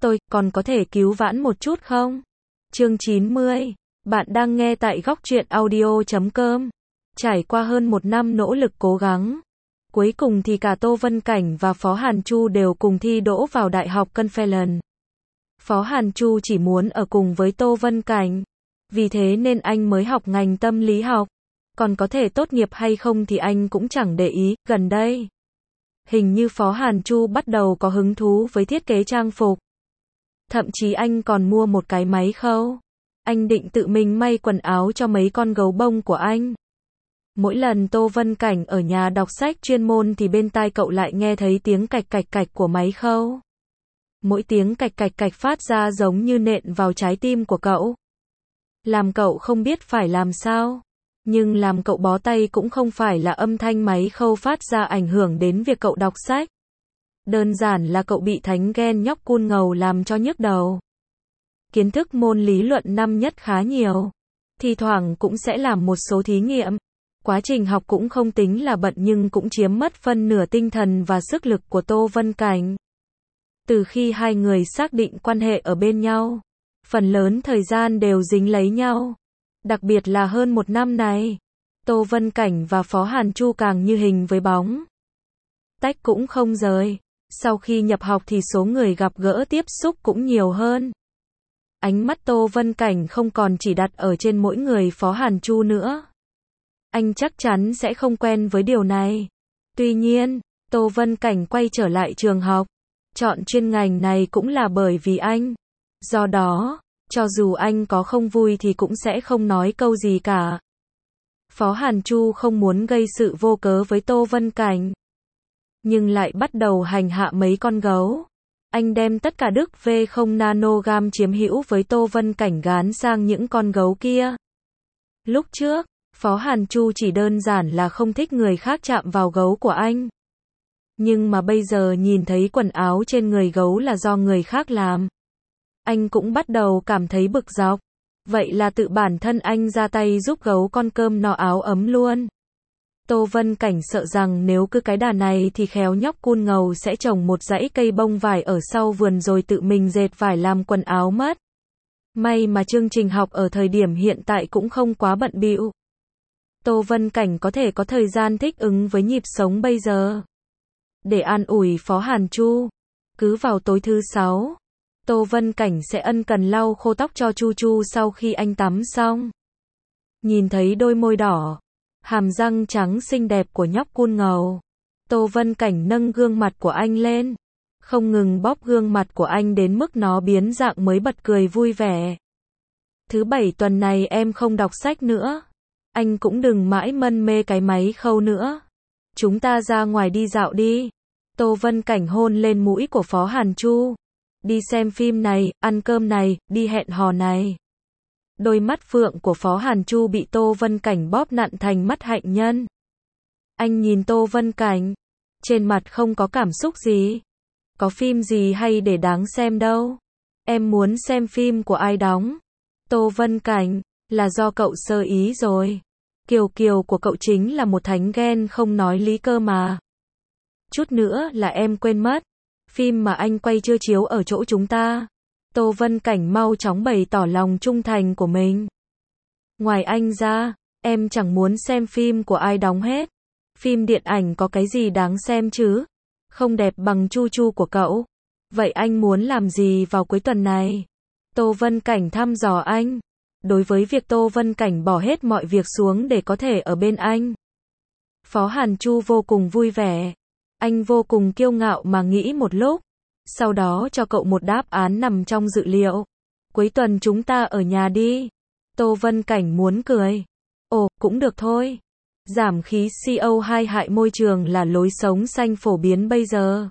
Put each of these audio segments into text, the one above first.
Tôi còn có thể cứu vãn một chút không? Chương 90. Bạn đang nghe tại góc truyện audio.com. Trải qua hơn một năm nỗ lực cố gắng, cuối cùng thì cả Tô Vân Cảnh và Phó Hàn Chu đều cùng thi đỗ vào Đại học Conference. Phó Hàn Chu chỉ muốn ở cùng với Tô Vân Cảnh, vì thế nên anh mới học ngành tâm lý học. Còn có thể tốt nghiệp hay không thì anh cũng chẳng để ý. Gần đây, hình như Phó Hàn Chu bắt đầu có hứng thú với thiết kế trang phục. Thậm chí anh còn mua một cái máy khâu. Anh định tự mình may quần áo cho mấy con gấu bông của anh. Mỗi lần Tô Vân Cảnh ở nhà đọc sách chuyên môn thì bên tai cậu lại nghe thấy tiếng cạch cạch cạch của máy khâu. Mỗi tiếng cạch cạch cạch phát ra giống như nện vào trái tim của cậu. Làm cậu không biết phải làm sao. Nhưng làm cậu bó tay cũng không phải là âm thanh máy khâu phát ra ảnh hưởng đến việc cậu đọc sách. Đơn giản là cậu bị thánh ghen nhóc cun ngầu làm cho nhức đầu. Kiến thức môn lý luận năm nhất khá nhiều. Thi thoảng cũng sẽ làm một số thí nghiệm. Quá trình học cũng không tính là bận nhưng cũng chiếm mất phân nửa tinh thần và sức lực của Tô Vân Cảnh. Từ khi hai người xác định quan hệ ở bên nhau, phần lớn thời gian đều dính lấy nhau. Đặc biệt là hơn một năm này, Tô Vân Cảnh và Phó Hàn Chu càng như hình với bóng. Tách cũng không rời. Sau khi nhập học thì số người gặp gỡ tiếp xúc cũng nhiều hơn. Ánh mắt Tô Vân Cảnh không còn chỉ đặt ở trên mỗi người Phó Hàn Chu nữa. Anh chắc chắn sẽ không quen với điều này. Tuy nhiên, Tô Vân Cảnh quay trở lại trường học, chọn chuyên ngành này cũng là bởi vì anh. Do đó, cho dù anh có không vui thì cũng sẽ không nói câu gì cả. Phó Hàn Chu không muốn gây sự vô cớ với Tô Vân Cảnh, nhưng lại bắt đầu hành hạ mấy con gấu. Anh đem tất cả đức V0 nanogam chiếm hữu với Tô Vân Cảnh gán sang những con gấu kia. Lúc trước, Phó Hàn Chu chỉ đơn giản là không thích người khác chạm vào gấu của anh. Nhưng mà bây giờ nhìn thấy quần áo trên người gấu là do người khác làm, anh cũng bắt đầu cảm thấy bực dọc. Vậy là tự bản thân anh ra tay giúp gấu con cơm no áo ấm luôn. Tô Vân Cảnh sợ rằng nếu cứ cái đà này thì khéo nhóc cun ngầu sẽ trồng một dãy cây bông vải ở sau vườn rồi tự mình dệt vải làm quần áo mất. May mà chương trình học ở thời điểm hiện tại cũng không quá bận bịu. Tô Vân Cảnh có thể có thời gian thích ứng với nhịp sống bây giờ. Để an ủi Phó Hàn Chu, cứ vào tối thứ Sáu, Tô Vân Cảnh sẽ ân cần lau khô tóc cho Chu Chu sau khi anh tắm xong. Nhìn thấy đôi môi đỏ, hàm răng trắng xinh đẹp của nhóc cun ngầu, Tô Vân Cảnh nâng gương mặt của anh lên, không ngừng bóp gương mặt của anh đến mức nó biến dạng mới bật cười vui vẻ. Thứ Bảy tuần này em không đọc sách nữa. Anh cũng đừng mãi mân mê cái máy khâu nữa. Chúng ta ra ngoài đi dạo đi. Tô Vân Cảnh hôn lên mũi của Phó Hàn Chu. Đi xem phim này, ăn cơm này, đi hẹn hò này. Đôi mắt phượng của Phó Hàn Chu bị Tô Vân Cảnh bóp nặn thành mắt hạnh nhân. Anh nhìn Tô Vân Cảnh, trên mặt không có cảm xúc gì. Có phim gì hay để đáng xem đâu. Em muốn xem phim của ai đóng. Tô Vân Cảnh, là do cậu sơ ý rồi. Kiều Kiều của cậu chính là một thánh ghen không nói lý cơ mà. Chút nữa là em quên mất. Phim mà anh quay chưa chiếu ở chỗ chúng ta. Tô Vân Cảnh mau chóng bày tỏ lòng trung thành của mình. Ngoài anh ra, em chẳng muốn xem phim của ai đóng hết. Phim điện ảnh có cái gì đáng xem chứ? Không đẹp bằng Chu Chu của cậu. Vậy anh muốn làm gì vào cuối tuần này? Tô Vân Cảnh thăm dò anh. Đối với việc Tô Vân Cảnh bỏ hết mọi việc xuống để có thể ở bên anh, Phó Hàn Chu vô cùng vui vẻ. Anh vô cùng kiêu ngạo mà nghĩ một lúc, sau đó cho cậu một đáp án nằm trong dự liệu. Cuối tuần chúng ta ở nhà đi. Tô Vân Cảnh muốn cười. Ồ, cũng được thôi. Giảm khí CO2 hại môi trường là lối sống xanh phổ biến bây giờ.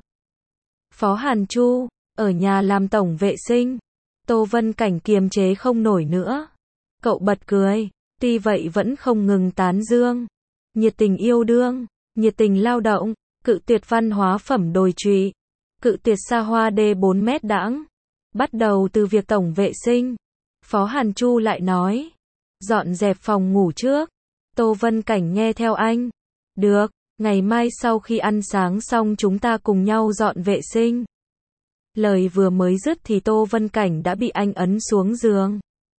Phó Hàn Chu, ở nhà làm tổng vệ sinh. Tô Vân Cảnh kiềm chế không nổi nữa. Cậu bật cười, tuy vậy vẫn không ngừng tán dương. Nhiệt tình yêu đương, nhiệt tình lao động, cự tuyệt văn hóa phẩm đồi trụy, cự tuyệt xa hoa D4 mét đãng. Bắt đầu từ việc tổng vệ sinh, Phó Hàn Chu lại nói, dọn dẹp phòng ngủ trước. Tô Vân Cảnh nghe theo anh. Được, ngày mai sau khi ăn sáng xong chúng ta cùng nhau dọn vệ sinh. Lời vừa mới dứt thì Tô Vân Cảnh đã bị anh ấn xuống giường.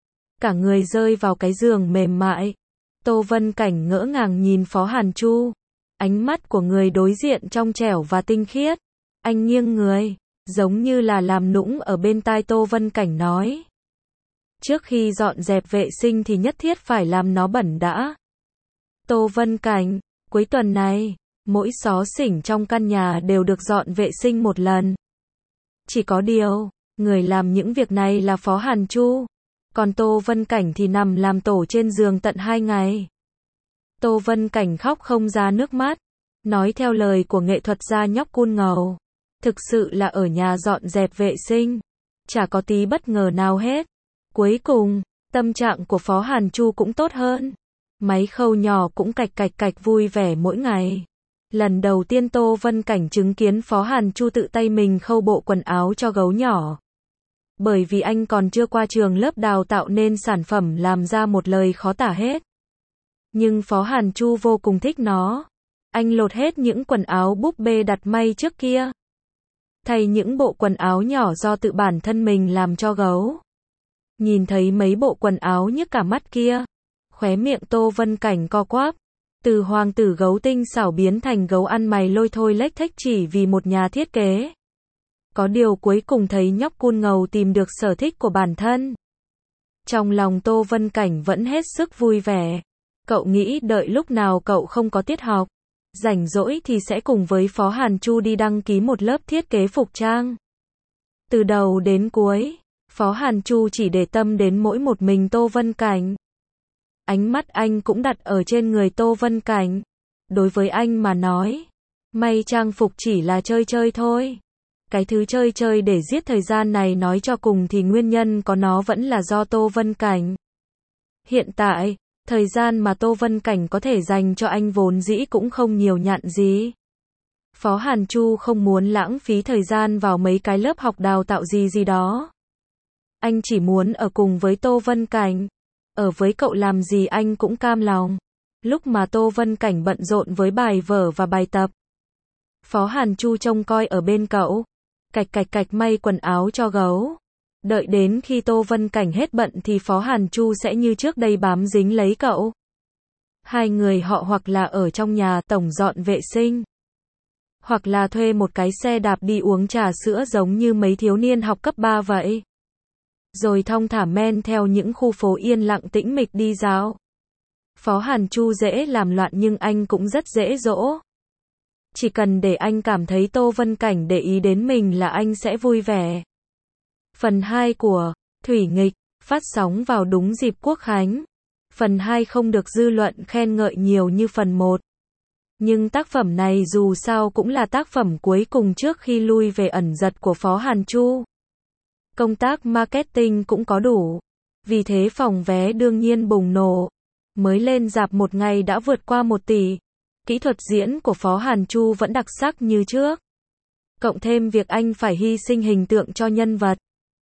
Cả người rơi vào cái giường mềm mại. Tô Vân Cảnh ngỡ ngàng nhìn Phó Hàn Chu. Ánh mắt của người đối diện trong trẻo và tinh khiết. Anh nghiêng người, giống như là làm nũng ở bên tai Tô Vân Cảnh nói. Trước khi dọn dẹp vệ sinh thì nhất thiết phải làm nó bẩn đã. Tô Vân Cảnh, cuối tuần này, mỗi xó xỉnh trong căn nhà đều được dọn vệ sinh một lần. Chỉ có điều, người làm những việc này là Phó Hàn Chu. Còn Tô Vân Cảnh thì nằm làm tổ trên giường tận 2 ngày. Tô Vân Cảnh khóc không ra nước mắt. Nói theo lời của nghệ thuật gia nhóc Cun Ngầu. Thực sự là ở nhà dọn dẹp vệ sinh. Chả có tí bất ngờ nào hết. Cuối cùng, tâm trạng của Phó Hàn Chu cũng tốt hơn. Máy khâu nhỏ cũng cạch cạch cạch vui vẻ mỗi ngày. Lần đầu tiên Tô Vân Cảnh chứng kiến Phó Hàn Chu tự tay mình khâu bộ quần áo cho gấu nhỏ. Bởi vì anh còn chưa qua trường lớp đào tạo nên sản phẩm làm ra một lời khó tả hết. Nhưng Phó Hàn Chu vô cùng thích nó. Anh lột hết những quần áo búp bê đặt may trước kia. Thay những bộ quần áo nhỏ do tự bản thân mình làm cho gấu. Nhìn thấy mấy bộ quần áo nhức cả mắt kia. Khóe miệng Tô Vân Cảnh co quắp. Từ hoàng tử gấu tinh xảo biến thành gấu ăn mày lôi thôi lếch thếch chỉ vì một nhà thiết kế. Có điều cuối cùng thấy nhóc Cun Ngầu tìm được sở thích của bản thân. Trong lòng Tô Vân Cảnh vẫn hết sức vui vẻ. Cậu nghĩ đợi lúc nào cậu không có tiết học, rảnh rỗi thì sẽ cùng với Phó Hàn Chu đi đăng ký một lớp thiết kế phục trang. Từ đầu đến cuối, Phó Hàn Chu chỉ để tâm đến mỗi một mình Tô Vân Cảnh. Ánh mắt anh cũng đặt ở trên người Tô Vân Cảnh. Đối với anh mà nói, may trang phục chỉ là chơi chơi thôi. Cái thứ chơi chơi để giết thời gian này nói cho cùng thì nguyên nhân có nó vẫn là do Tô Vân Cảnh. Hiện tại, thời gian mà Tô Vân Cảnh có thể dành cho anh vốn dĩ cũng không nhiều nhặn gì. Phó Hàn Chu không muốn lãng phí thời gian vào mấy cái lớp học đào tạo gì đó. Anh chỉ muốn ở cùng với Tô Vân Cảnh. Ở với cậu làm gì anh cũng cam lòng. Lúc mà Tô Vân Cảnh bận rộn với bài vở và bài tập, Phó Hàn Chu trông coi ở bên cậu. Cạch cạch cạch may quần áo cho gấu. Đợi đến khi Tô Vân Cảnh hết bận thì Phó Hàn Chu sẽ như trước đây bám dính lấy cậu. Hai người họ hoặc là ở trong nhà tổng dọn vệ sinh, hoặc là thuê một cái xe đạp đi uống trà sữa giống như mấy thiếu niên học cấp 3 vậy. Rồi thong thả men theo những khu phố yên lặng tĩnh mịch đi dạo. Phó Hàn Chu dễ làm loạn nhưng anh cũng rất dễ dỗ. Chỉ cần để anh cảm thấy Tô Vân Cảnh để ý đến mình là anh sẽ vui vẻ. Phần 2 của Thủy Nghịch phát sóng vào đúng dịp Quốc Khánh. Phần 2 không được dư luận khen ngợi nhiều như phần 1. Nhưng tác phẩm này dù sao cũng là tác phẩm cuối cùng trước khi lui về ẩn dật của Phó Hàn Chu. Công tác marketing cũng có đủ. Vì thế phòng vé đương nhiên bùng nổ. Mới lên rạp một ngày đã vượt qua 1 tỷ. Kỹ thuật diễn của Phó Hàn Chu vẫn đặc sắc như trước. Cộng thêm việc anh phải hy sinh hình tượng cho nhân vật,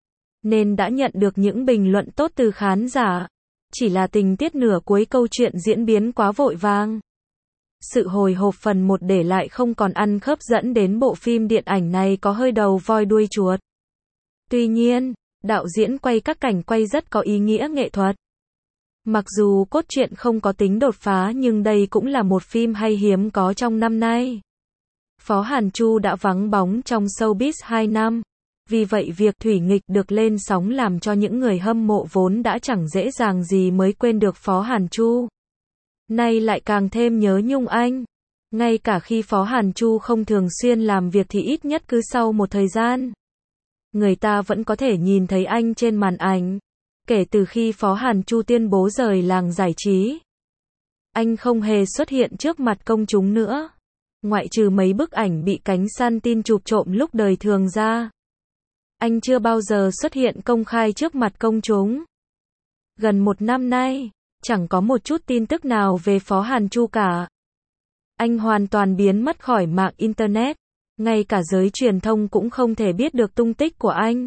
nên đã nhận được những bình luận tốt từ khán giả. Chỉ là tình tiết nửa cuối câu chuyện diễn biến quá vội vàng. Sự hồi hộp phần 1 để lại không còn ăn khớp dẫn đến bộ phim điện ảnh này có hơi đầu voi đuôi chuột. Tuy nhiên, đạo diễn quay các cảnh quay rất có ý nghĩa nghệ thuật. Mặc dù cốt truyện không có tính đột phá nhưng đây cũng là một phim hay hiếm có trong năm nay. Phó Hàn Chu đã vắng bóng trong showbiz 2 năm. Vì vậy việc Thủy Nghịch được lên sóng làm cho những người hâm mộ vốn đã chẳng dễ dàng gì mới quên được Phó Hàn Chu. Nay lại càng thêm nhớ nhung anh. Ngay cả khi Phó Hàn Chu không thường xuyên làm việc thì ít nhất cứ sau một thời gian, người ta vẫn có thể nhìn thấy anh trên màn ảnh. Kể từ khi Phó Hàn Chu tuyên bố rời làng giải trí, anh không hề xuất hiện trước mặt công chúng nữa. Ngoại trừ mấy bức ảnh bị cánh săn tin chụp trộm lúc đời thường ra, anh chưa bao giờ xuất hiện công khai trước mặt công chúng. Gần 1 năm nay, chẳng có một chút tin tức nào về Phó Hàn Chu cả. Anh hoàn toàn biến mất khỏi mạng Internet. Ngay cả giới truyền thông cũng không thể biết được tung tích của anh.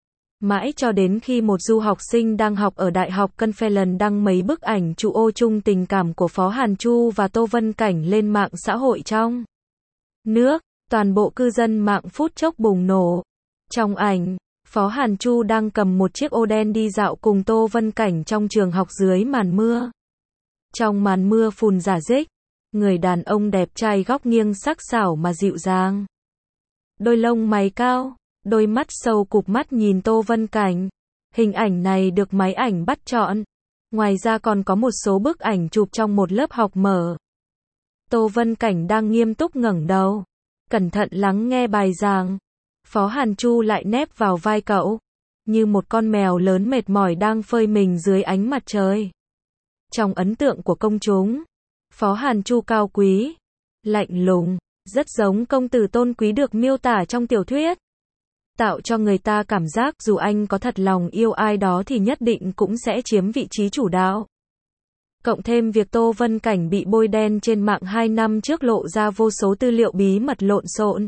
Mãi cho đến khi một du học sinh đang học ở Đại học Conference đăng mấy bức ảnh chụp ô chung tình cảm của Phó Hàn Chu và Tô Vân Cảnh lên mạng xã hội trong nước, toàn bộ cư dân mạng phút chốc bùng nổ. Trong ảnh, Phó Hàn Chu đang cầm một chiếc ô đen đi dạo cùng Tô Vân Cảnh trong trường học dưới màn mưa. Trong màn mưa phùn rả rích, người đàn ông đẹp trai góc nghiêng sắc sảo mà dịu dàng. Đôi lông mày cao, đôi mắt sâu cụp mắt nhìn Tô Vân Cảnh. Hình ảnh này được máy ảnh bắt chọn. Ngoài ra còn có một số bức ảnh chụp trong một lớp học mở. Tô Vân Cảnh đang nghiêm túc ngẩng đầu, cẩn thận lắng nghe bài giảng. Phó Hàn Chu lại nép vào vai cậu, như một con mèo lớn mệt mỏi đang phơi mình dưới ánh mặt trời. Trong ấn tượng của công chúng, Phó Hàn Chu cao quý, lạnh lùng, rất giống công tử tôn quý được miêu tả trong tiểu thuyết. Tạo cho người ta cảm giác dù anh có thật lòng yêu ai đó thì nhất định cũng sẽ chiếm vị trí chủ đạo. Cộng thêm việc Tô Vân Cảnh bị bôi đen trên mạng 2 năm trước lộ ra vô số tư liệu bí mật lộn xộn.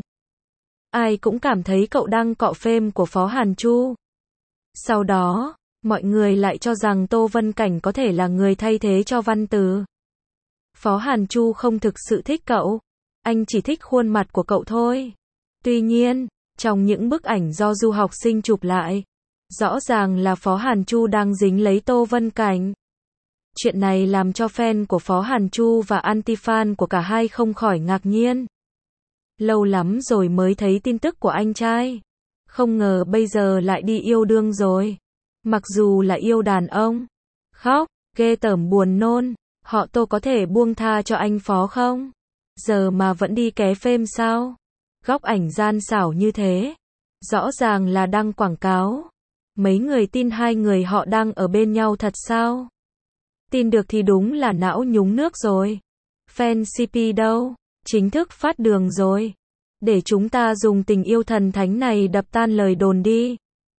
Ai cũng cảm thấy cậu đang cọ phêm của Phó Hàn Chu. Sau đó, mọi người lại cho rằng Tô Vân Cảnh có thể là người thay thế cho Văn Từ. Phó Hàn Chu không thực sự thích cậu, anh chỉ thích khuôn mặt của cậu thôi. Tuy nhiên, trong những bức ảnh do du học sinh chụp lại, rõ ràng là Phó Hàn Chu đang dính lấy Tô Vân Cảnh. Chuyện này làm cho fan của Phó Hàn Chu và anti-fan của cả hai không khỏi ngạc nhiên. Lâu lắm rồi mới thấy tin tức của anh trai. Không ngờ bây giờ lại đi yêu đương rồi. Mặc dù là yêu đàn ông. Khóc, ghê tởm buồn nôn. Họ Tô có thể buông tha cho anh Phó không? Giờ mà vẫn đi ké phêm sao? Góc ảnh gian xảo như thế. Rõ ràng là đăng quảng cáo. Mấy người tin hai người họ đang ở bên nhau thật sao? Tin được thì đúng là não nhúng nước rồi. Fan CP đâu? Chính thức phát đường rồi. Để chúng ta dùng tình yêu thần thánh này đập tan lời đồn đi.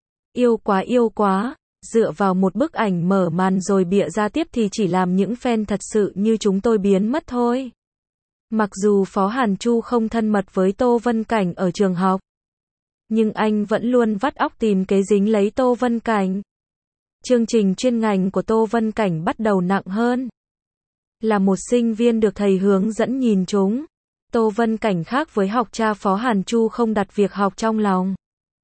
Yêu quá, dựa vào một bức ảnh mở màn rồi bịa ra tiếp thì chỉ làm những fan thật sự như chúng tôi biến mất thôi. Mặc dù Phó Hàn Chu không thân mật với Tô Vân Cảnh ở trường học, nhưng anh vẫn luôn vắt óc tìm kế dính lấy Tô Vân Cảnh. Chương trình chuyên ngành của Tô Vân Cảnh bắt đầu nặng hơn. Là một sinh viên được thầy hướng dẫn nhìn trúng, Tô Vân Cảnh khác với học cha Phó Hàn Chu không đặt việc học trong lòng.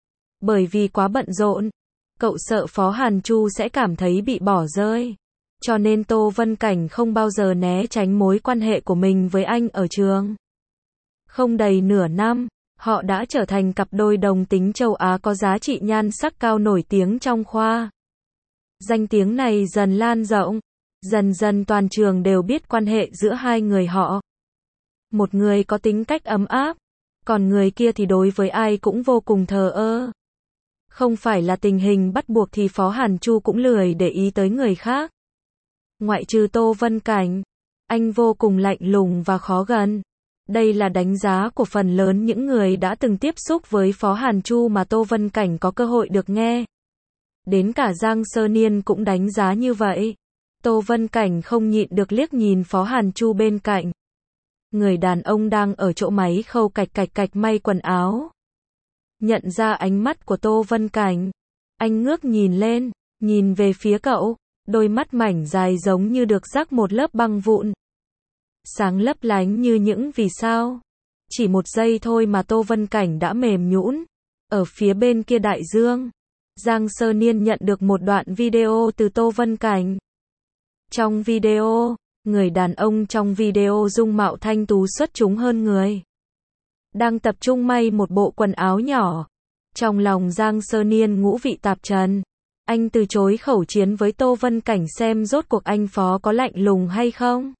Bởi vì quá bận rộn, cậu sợ Phó Hàn Chu sẽ cảm thấy bị bỏ rơi. Cho nên Tô Vân Cảnh không bao giờ né tránh mối quan hệ của mình với anh ở trường. Không đầy nửa năm, họ đã trở thành cặp đôi đồng tính châu Á có giá trị nhan sắc cao nổi tiếng trong khoa. Danh tiếng này dần lan rộng, dần dần toàn trường đều biết quan hệ giữa hai người họ. Một người có tính cách ấm áp, còn người kia thì đối với ai cũng vô cùng thờ ơ. Không phải là tình hình bắt buộc thì Phó Hàn Chu cũng lười để ý tới người khác. Ngoại trừ Tô Vân Cảnh, anh vô cùng lạnh lùng và khó gần. Đây là đánh giá của phần lớn những người đã từng tiếp xúc với Phó Hàn Chu mà Tô Vân Cảnh có cơ hội được nghe. Đến cả Giang Sơ Niên cũng đánh giá như vậy. Tô Vân Cảnh không nhịn được liếc nhìn Phó Hàn Chu bên cạnh. Người đàn ông đang ở chỗ máy khâu cạch cạch cạch may quần áo. Nhận ra ánh mắt của Tô Vân Cảnh, anh ngước nhìn lên, nhìn về phía cậu, đôi mắt mảnh dài giống như được rắc một lớp băng vụn. Sáng lấp lánh như những vì sao. Chỉ một giây thôi mà Tô Vân Cảnh đã mềm nhũn. Ở phía bên kia đại dương, Giang Sơ Niên nhận được một đoạn video từ Tô Vân Cảnh. Trong video, người đàn ông trong video dung mạo thanh tú xuất chúng hơn người. Đang tập trung may một bộ quần áo nhỏ. Trong lòng Giang Sơ Niên ngũ vị tạp trần. Anh từ chối khẩu chiến với Tô Vân Cảnh xem rốt cuộc anh Phó có lạnh lùng hay không.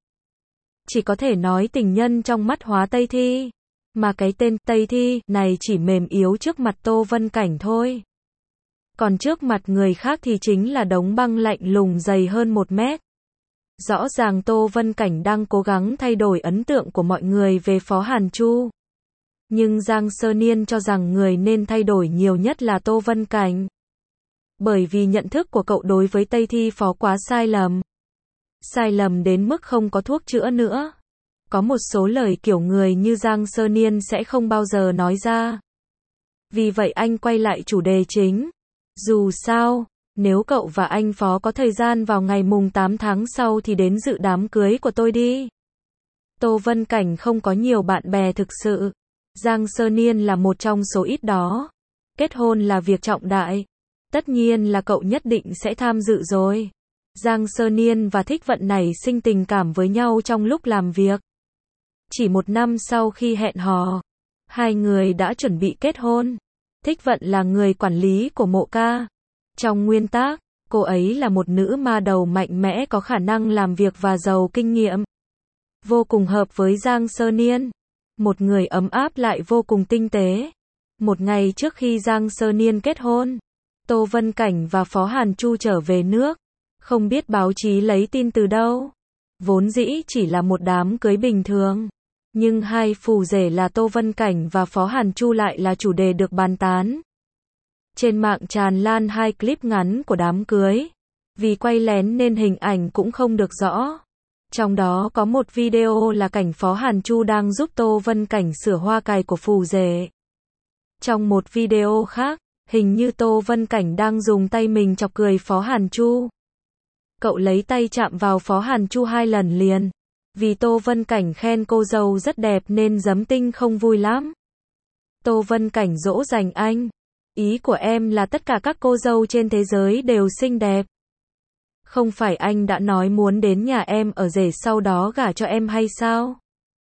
Chỉ có thể nói tình nhân trong mắt Hóa Tây Thi. Mà cái tên Tây Thi này chỉ mềm yếu trước mặt Tô Vân Cảnh thôi. Còn trước mặt người khác thì chính là đống băng lạnh lùng dày hơn 1 mét. Rõ ràng Tô Vân Cảnh đang cố gắng thay đổi ấn tượng của mọi người về Phó Hàn Chu. Nhưng Giang Sơ Niên cho rằng người nên thay đổi nhiều nhất là Tô Vân Cảnh. Bởi vì nhận thức của cậu đối với Tây Thi Phó quá sai lầm. Sai lầm đến mức không có thuốc chữa nữa. Có một số lời kiểu người như Giang Sơ Niên sẽ không bao giờ nói ra. Vì vậy anh quay lại chủ đề chính. Dù sao, nếu cậu và anh Phó có thời gian vào ngày mùng 8 tháng sau thì đến dự đám cưới của tôi đi. Tô Vân Cảnh không có nhiều bạn bè thực sự. Giang Sơ Niên là một trong số ít đó. Kết hôn là việc trọng đại. Tất nhiên là cậu nhất định sẽ tham dự rồi. Giang Sơ Niên và Thích Vận nảy sinh tình cảm với nhau trong lúc làm việc. Chỉ 1 năm sau khi hẹn hò, hai người đã chuẩn bị kết hôn. Thích Vận là người quản lý của Mộ Ca. Trong nguyên tác, cô ấy là một nữ ma đầu mạnh mẽ có khả năng làm việc và giàu kinh nghiệm. Vô cùng hợp với Giang Sơ Niên. Một người ấm áp lại vô cùng tinh tế. Một ngày trước khi Giang Sơ Niên kết hôn, Tô Vân Cảnh và Phó Hàn Chu trở về nước. Không biết báo chí lấy tin từ đâu. Vốn dĩ chỉ là một đám cưới bình thường. Nhưng hai phù rể là Tô Vân Cảnh và Phó Hàn Chu lại là chủ đề được bàn tán. Trên mạng tràn lan 2 clip ngắn của đám cưới. Vì quay lén nên hình ảnh cũng không được rõ. Trong đó có một video là cảnh Phó Hàn Chu đang giúp Tô Vân Cảnh sửa hoa cài của phù rể. Trong một video khác, hình như Tô Vân Cảnh đang dùng tay mình chọc cười Phó Hàn Chu. Cậu lấy tay chạm vào Phó Hàn Chu 2 lần liền. Vì Tô Vân Cảnh khen cô dâu rất đẹp nên Giấm Tinh không vui lắm. Tô Vân Cảnh dỗ dành anh. Ý của em là tất cả các cô dâu trên thế giới đều xinh đẹp. Không phải anh đã nói muốn đến nhà em ở rể sau đó gả cho em hay sao?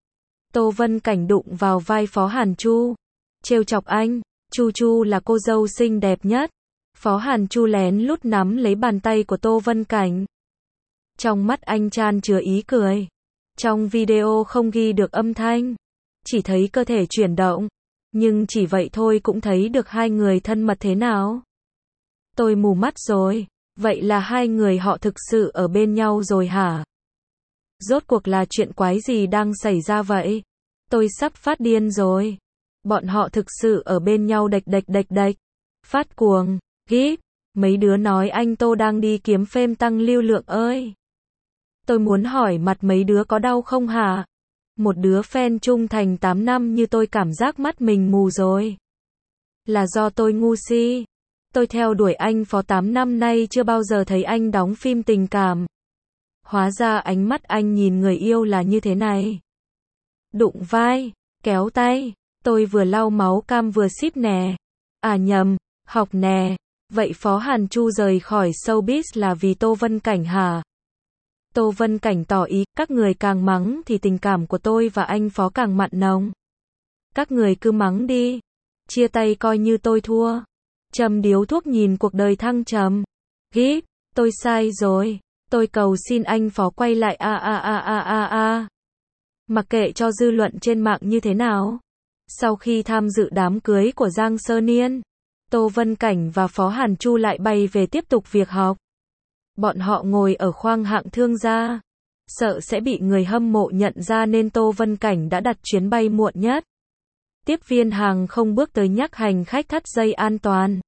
Tô Vân Cảnh đụng vào vai Phó Hàn Chu. Trêu chọc anh, Chu Chu là cô dâu xinh đẹp nhất. Phó Hàn Chu lén lút nắm lấy bàn tay của Tô Vân Cảnh. Trong mắt anh chan chứa ý cười. Trong video không ghi được âm thanh. Chỉ thấy cơ thể chuyển động. Nhưng chỉ vậy thôi cũng thấy được hai người thân mật thế nào. Tôi mù mắt rồi. Vậy là hai người họ thực sự ở bên nhau rồi hả? Rốt cuộc là chuyện quái gì đang xảy ra vậy? Tôi sắp phát điên rồi. Bọn họ thực sự ở bên nhau đạch. Phát cuồng, gíp. Mấy đứa nói anh Tô đang đi kiếm phêm tăng lưu lượng ơi. Tôi muốn hỏi mặt mấy đứa có đau không hả? Một đứa fan trung thành 8 năm như tôi cảm giác mắt mình mù rồi. Là do tôi ngu si. Tôi theo đuổi anh Phó 8 năm nay chưa bao giờ thấy anh đóng phim tình cảm. Hóa ra ánh mắt anh nhìn người yêu là như thế này. Đụng vai, kéo tay, tôi vừa lau máu cam vừa ship nè. À nhầm, học nè. Vậy Phó Hàn Chu rời khỏi showbiz là vì Tô Vân Cảnh hả? Tô Vân Cảnh tỏ ý, các người càng mắng thì tình cảm của tôi và anh Phó càng mặn nồng. Các người cứ mắng đi. Chia tay coi như tôi thua. Châm điếu thuốc nhìn cuộc đời thăng trầm. Gíp, tôi sai rồi. Tôi cầu xin anh Phó quay lại Mặc kệ cho dư luận trên mạng như thế nào. Sau khi tham dự đám cưới của Giang Sơ Niên, Tô Vân Cảnh và Phó Hàn Chu lại bay về tiếp tục việc học. Bọn họ ngồi ở khoang hạng thương gia. Sợ sẽ bị người hâm mộ nhận ra nên Tô Vân Cảnh đã đặt chuyến bay muộn nhất. Tiếp viên hàng không bước tới nhắc hành khách thắt dây an toàn.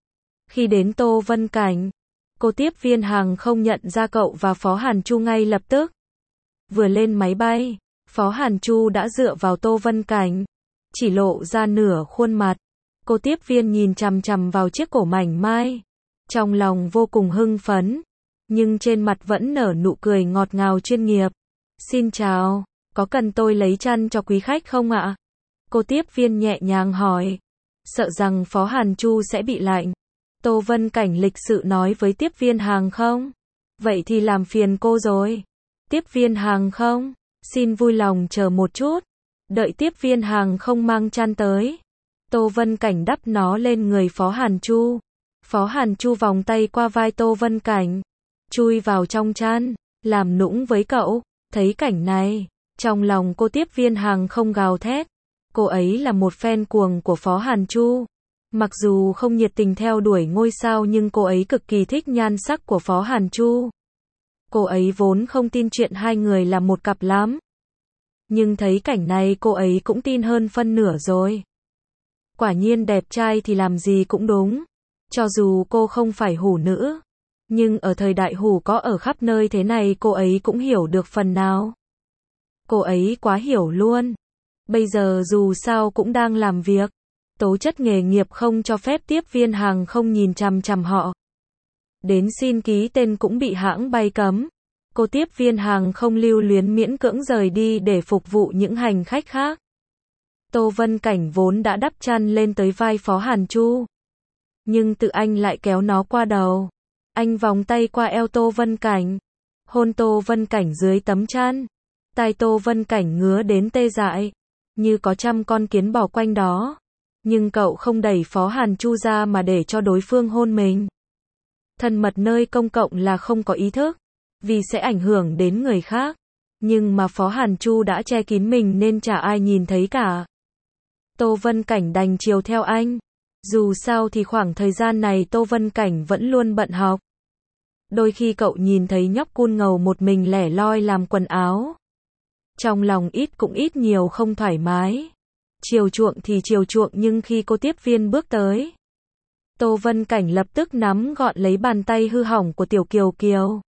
Khi đến Tô Vân Cảnh, cô tiếp viên hàng không nhận ra cậu và Phó Hàn Chu ngay lập tức. Vừa lên máy bay, Phó Hàn Chu đã dựa vào Tô Vân Cảnh, chỉ lộ ra nửa khuôn mặt. Cô tiếp viên nhìn chằm chằm vào chiếc cổ mảnh mai, trong lòng vô cùng hưng phấn, nhưng trên mặt vẫn nở nụ cười ngọt ngào chuyên nghiệp. Xin chào, có cần tôi lấy chăn cho quý khách không ạ? Cô tiếp viên nhẹ nhàng hỏi, sợ rằng Phó Hàn Chu sẽ bị lạnh. Tô Vân Cảnh lịch sự nói với tiếp viên hàng không. Vậy thì làm phiền cô rồi. Tiếp viên hàng không, xin vui lòng chờ một chút. Đợi tiếp viên hàng không mang chăn tới. Tô Vân Cảnh đắp nó lên người Phó Hàn Chu. Phó Hàn Chu vòng tay qua vai Tô Vân Cảnh, chui vào trong chăn, làm nũng với cậu. Thấy cảnh này, trong lòng cô tiếp viên hàng không gào thét. Cô ấy là một fan cuồng của Phó Hàn Chu. Mặc dù không nhiệt tình theo đuổi ngôi sao nhưng cô ấy cực kỳ thích nhan sắc của Phó Hàn Chu. Cô ấy vốn không tin chuyện hai người là một cặp lắm. Nhưng thấy cảnh này cô ấy cũng tin hơn phân nửa rồi. Quả nhiên đẹp trai thì làm gì cũng đúng. Cho dù cô không phải hủ nữ, nhưng ở thời đại hủ có ở khắp nơi thế này cô ấy cũng hiểu được phần nào. Cô ấy quá hiểu luôn. Bây giờ dù sao cũng đang làm việc. Tố chất nghề nghiệp không cho phép tiếp viên hàng không nhìn chằm chằm họ. Đến xin ký tên cũng bị hãng bay cấm. Cô tiếp viên hàng không lưu luyến miễn cưỡng rời đi để phục vụ những hành khách khác. Tô Vân Cảnh vốn đã đắp chăn lên tới vai Phó Hàn Chu. Nhưng tự anh lại kéo nó qua đầu. Anh vòng tay qua eo Tô Vân Cảnh, hôn Tô Vân Cảnh dưới tấm chăn. Tai Tô Vân Cảnh ngứa đến tê dại, như có trăm con kiến bò quanh đó. Nhưng cậu không đẩy Phó Hàn Chu ra mà để cho đối phương hôn mình. Thân mật nơi công cộng là không có ý thức, vì sẽ ảnh hưởng đến người khác. Nhưng mà Phó Hàn Chu đã che kín mình nên chả ai nhìn thấy cả. Tô Vân Cảnh đành chiều theo anh. Dù sao thì khoảng thời gian này Tô Vân Cảnh vẫn luôn bận học. Đôi khi cậu nhìn thấy nhóc cun ngầu một mình lẻ loi làm quần áo. Trong lòng ít cũng ít nhiều không thoải mái. Chiều chuộng thì chiều chuộng, nhưng khi cô tiếp viên bước tới, Tô Vân Cảnh lập tức nắm gọn lấy bàn tay hư hỏng của Tiểu Kiều Kiều.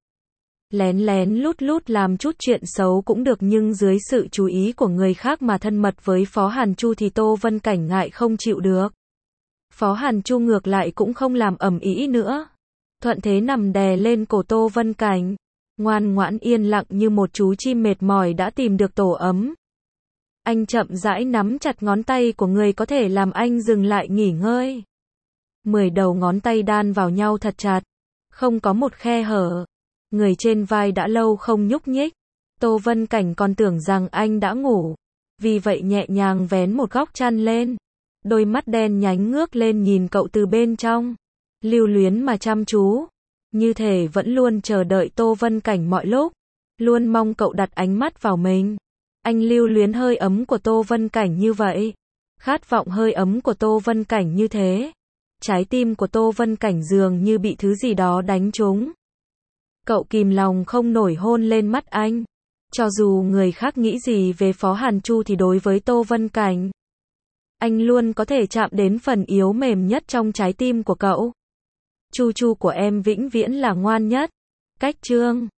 Lén lén lút lút làm chút chuyện xấu cũng được, nhưng dưới sự chú ý của người khác mà thân mật với Phó Hàn Chu thì Tô Vân Cảnh ngại không chịu được. Phó Hàn Chu ngược lại cũng không làm ầm ĩ nữa. Thuận thế nằm đè lên cổ Tô Vân Cảnh, ngoan ngoãn yên lặng như một chú chim mệt mỏi đã tìm được tổ ấm. Anh chậm rãi nắm chặt ngón tay của người có thể làm anh dừng lại nghỉ ngơi. 10 đầu ngón tay đan vào nhau thật chặt, không có một khe hở. Người trên vai đã lâu không nhúc nhích. Tô Vân Cảnh còn tưởng rằng anh đã ngủ, vì vậy nhẹ nhàng vén một góc chăn lên. Đôi mắt đen nhánh ngước lên nhìn cậu từ bên trong, lưu luyến mà chăm chú, như thể vẫn luôn chờ đợi Tô Vân Cảnh mọi lúc, luôn mong cậu đặt ánh mắt vào mình. Anh lưu luyến hơi ấm của Tô Vân Cảnh như vậy, khát vọng hơi ấm của Tô Vân Cảnh như thế. Trái tim của Tô Vân Cảnh dường như bị thứ gì đó đánh trúng. Cậu kìm lòng không nổi hôn lên mắt anh. Cho dù người khác nghĩ gì về Phó Hàn Chu thì đối với Tô Vân Cảnh, anh luôn có thể chạm đến phần yếu mềm nhất trong trái tim của cậu. Chu Chu của em vĩnh viễn là ngoan nhất. Cách chương